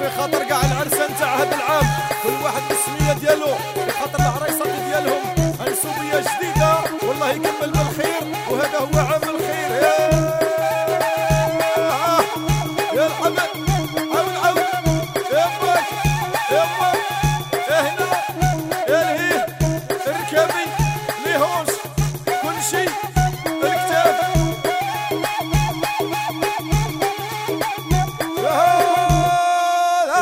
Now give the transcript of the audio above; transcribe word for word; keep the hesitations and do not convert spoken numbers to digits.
في خاطر كاع العرسان تاع هذا العام كل واحد بالسميه ديالو، في خاطر العرايسه ديالهم انسوبيه جديده والله يكمل بالخير، وهذا هو عام